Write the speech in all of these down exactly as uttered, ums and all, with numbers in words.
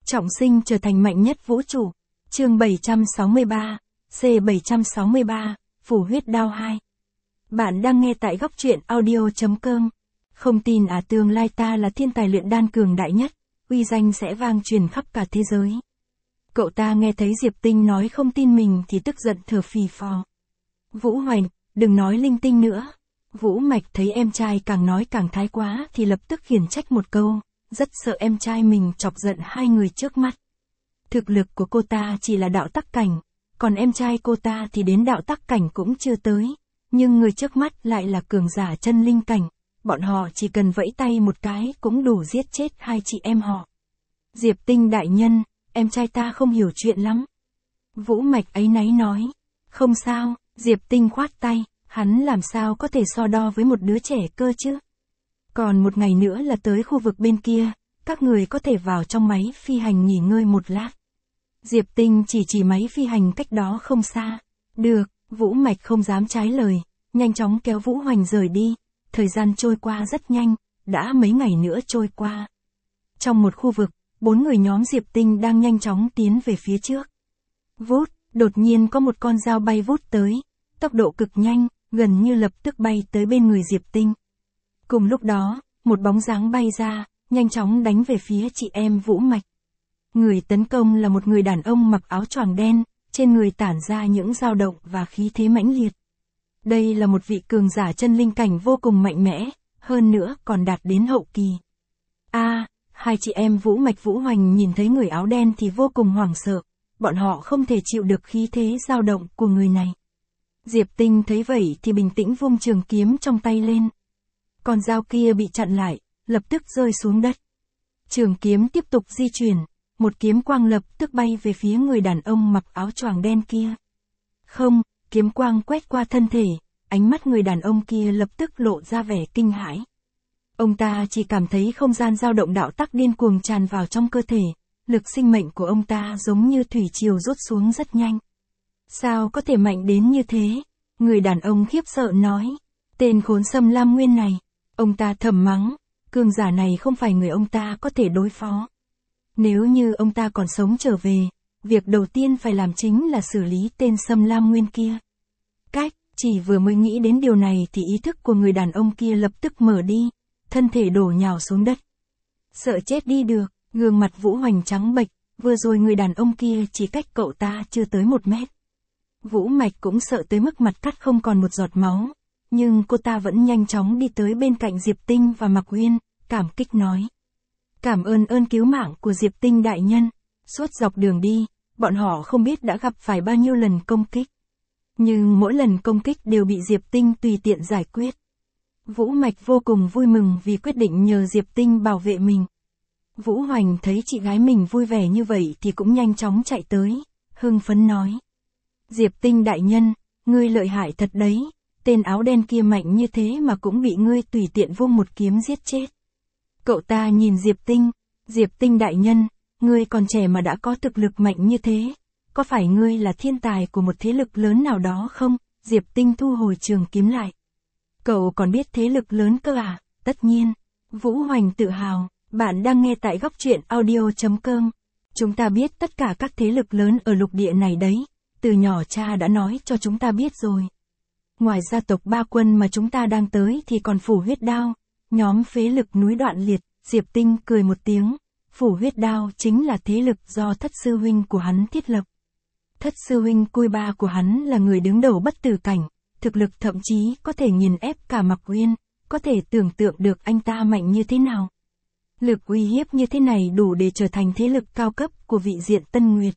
Trọng sinh trở thành mạnh nhất vũ trụ. Chương bảy trăm sáu mươi ba, C bảy trăm sáu mươi ba, Phủ huyết đao hai. Bạn đang nghe tại góc truyện audio chấm com. Không tin à, tương lai ta là thiên tài luyện đan cường đại nhất, uy danh sẽ vang truyền khắp cả thế giới. Cậu ta nghe thấy Diệp Tinh nói không tin mình thì tức giận thở phì phò. Vũ Hoành, đừng nói linh tinh nữa. Vũ Mạch thấy em trai càng nói càng thái quá thì lập tức khiển trách một câu, rất sợ em trai mình chọc giận hai người trước mắt. Thực lực của cô ta chỉ là đạo tắc cảnh, còn em trai cô ta thì đến đạo tắc cảnh cũng chưa tới, nhưng người trước mắt lại là cường giả chân linh cảnh, bọn họ chỉ cần vẫy tay một cái cũng đủ giết chết hai chị em họ. Diệp Tinh đại nhân, em trai ta không hiểu chuyện lắm. Vũ Mạch áy náy nói. Không sao, Diệp Tinh khoát tay, hắn làm sao có thể so đo với một đứa trẻ cơ chứ. Còn một ngày nữa là tới khu vực bên kia, các người có thể vào trong máy phi hành nghỉ ngơi một lát. Diệp Tinh chỉ chỉ máy phi hành cách đó không xa. Được, Vũ Mạch không dám trái lời, nhanh chóng kéo Vũ Hoành rời đi. Thời gian trôi qua rất nhanh, đã mấy ngày nữa trôi qua. Trong một khu vực, bốn người nhóm Diệp Tinh đang nhanh chóng tiến về phía trước. Vút, đột nhiên có một con dao bay vút tới, tốc độ cực nhanh, gần như lập tức bay tới bên người Diệp Tinh. Cùng lúc đó, một bóng dáng bay ra, nhanh chóng đánh về phía chị em Vũ Mạch. Người tấn công là một người đàn ông mặc áo choàng đen, trên người tản ra những dao động và khí thế mãnh liệt. Đây là một vị cường giả chân linh cảnh vô cùng mạnh mẽ, hơn nữa còn đạt đến hậu kỳ. A, à, hai chị em Vũ Mạch Vũ Hoành nhìn thấy người áo đen thì vô cùng hoảng sợ, bọn họ không thể chịu được khí thế dao động của người này. Diệp Tinh thấy vậy thì bình tĩnh vung trường kiếm trong tay lên. Con dao kia bị chặn lại, lập tức rơi xuống đất. Trường kiếm tiếp tục di chuyển, một kiếm quang lập tức bay về phía người đàn ông mặc áo choàng đen kia. Không, kiếm quang quét qua thân thể, ánh mắt người đàn ông kia lập tức lộ ra vẻ kinh hãi. Ông ta chỉ cảm thấy không gian dao động đạo tắc điên cuồng tràn vào trong cơ thể, lực sinh mệnh của ông ta giống như thủy triều rút xuống rất nhanh. Sao có thể mạnh đến như thế? Người đàn ông khiếp sợ nói. Tên khốn Sâm Lam Nguyên này, ông ta thầm mắng, cường giả này không phải người ông ta có thể đối phó. Nếu như ông ta còn sống trở về, việc đầu tiên phải làm chính là xử lý tên Sâm Lam Nguyên kia. Cách, chỉ vừa mới nghĩ đến điều này thì ý thức của người đàn ông kia lập tức mở đi, thân thể đổ nhào xuống đất. Sợ chết đi được, gương mặt Vũ Hoành trắng bệch, vừa rồi người đàn ông kia chỉ cách cậu ta chưa tới một mét. Vũ Mạch cũng sợ tới mức mặt cắt không còn một giọt máu, nhưng cô ta vẫn nhanh chóng đi tới bên cạnh Diệp Tinh và Mạc Uyên, cảm kích nói. Cảm ơn ơn cứu mạng của Diệp Tinh đại nhân, suốt dọc đường đi, bọn họ không biết đã gặp phải bao nhiêu lần công kích. Nhưng mỗi lần công kích đều bị Diệp Tinh tùy tiện giải quyết. Vũ Mạch vô cùng vui mừng vì quyết định nhờ Diệp Tinh bảo vệ mình. Vũ Hoành thấy chị gái mình vui vẻ như vậy thì cũng nhanh chóng chạy tới, hưng phấn nói. Diệp Tinh đại nhân, ngươi lợi hại thật đấy, tên áo đen kia mạnh như thế mà cũng bị ngươi tùy tiện vung một kiếm giết chết. Cậu ta nhìn Diệp Tinh, Diệp Tinh đại nhân, ngươi còn trẻ mà đã có thực lực mạnh như thế, có phải ngươi là thiên tài của một thế lực lớn nào đó không? Diệp Tinh thu hồi trường kiếm lại. Cậu còn biết thế lực lớn cơ à? Tất nhiên. Vũ Hoành tự hào, bạn đang nghe tại góc truyện audio chấm com. Chúng ta biết tất cả các thế lực lớn ở lục địa này đấy, từ nhỏ cha đã nói cho chúng ta biết rồi. Ngoài gia tộc Ba Quân mà chúng ta đang tới thì còn Phủ huyết đao, nhóm phế lực núi Đoạn Liệt. Diệp Tinh cười một tiếng, Phủ huyết đao chính là thế lực do thất sư huynh của hắn thiết lập. Thất sư huynh Cui Ba của hắn là người đứng đầu bất tử cảnh, thực lực thậm chí có thể nghiền ép cả Mạc Uyên, có thể tưởng tượng được anh ta mạnh như thế nào. Lực uy hiếp như thế này đủ để trở thành thế lực cao cấp của vị diện Tân Nguyệt.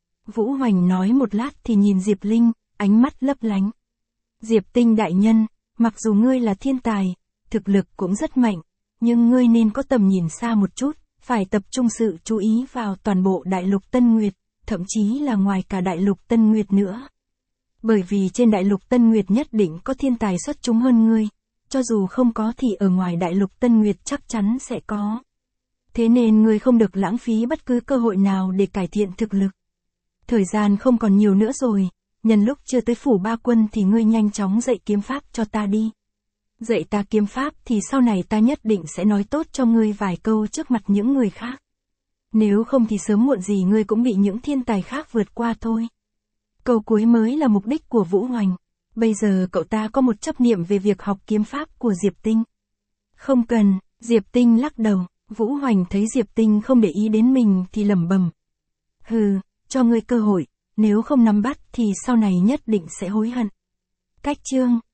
Vũ Hoành nói một lát thì nhìn Diệp Linh, ánh mắt lấp lánh. Diệp Tinh đại nhân, mặc dù ngươi là thiên tài, thực lực cũng rất mạnh, nhưng ngươi nên có tầm nhìn xa một chút, phải tập trung sự chú ý vào toàn bộ đại lục Tân Nguyệt, thậm chí là ngoài cả đại lục Tân Nguyệt nữa. Bởi vì trên đại lục Tân Nguyệt nhất định có thiên tài xuất chúng hơn ngươi, cho dù không có thì ở ngoài đại lục Tân Nguyệt chắc chắn sẽ có. Thế nên ngươi không được lãng phí bất cứ cơ hội nào để cải thiện thực lực. Thời gian không còn nhiều nữa rồi, nhân lúc chưa tới Phủ Ba Quân thì ngươi nhanh chóng dạy kiếm pháp cho ta đi. Dạy ta kiếm pháp thì sau này ta nhất định sẽ nói tốt cho ngươi vài câu trước mặt những người khác. Nếu không thì sớm muộn gì ngươi cũng bị những thiên tài khác vượt qua thôi. Câu cuối mới là mục đích của Vũ Hoành. Bây giờ cậu ta có một chấp niệm về việc học kiếm pháp của Diệp Tinh. Không cần, Diệp Tinh lắc đầu. Vũ Hoành thấy Diệp Tinh không để ý đến mình thì lẩm bẩm. Hừ, cho ngươi cơ hội, nếu không nắm bắt thì sau này nhất định sẽ hối hận. Cách chương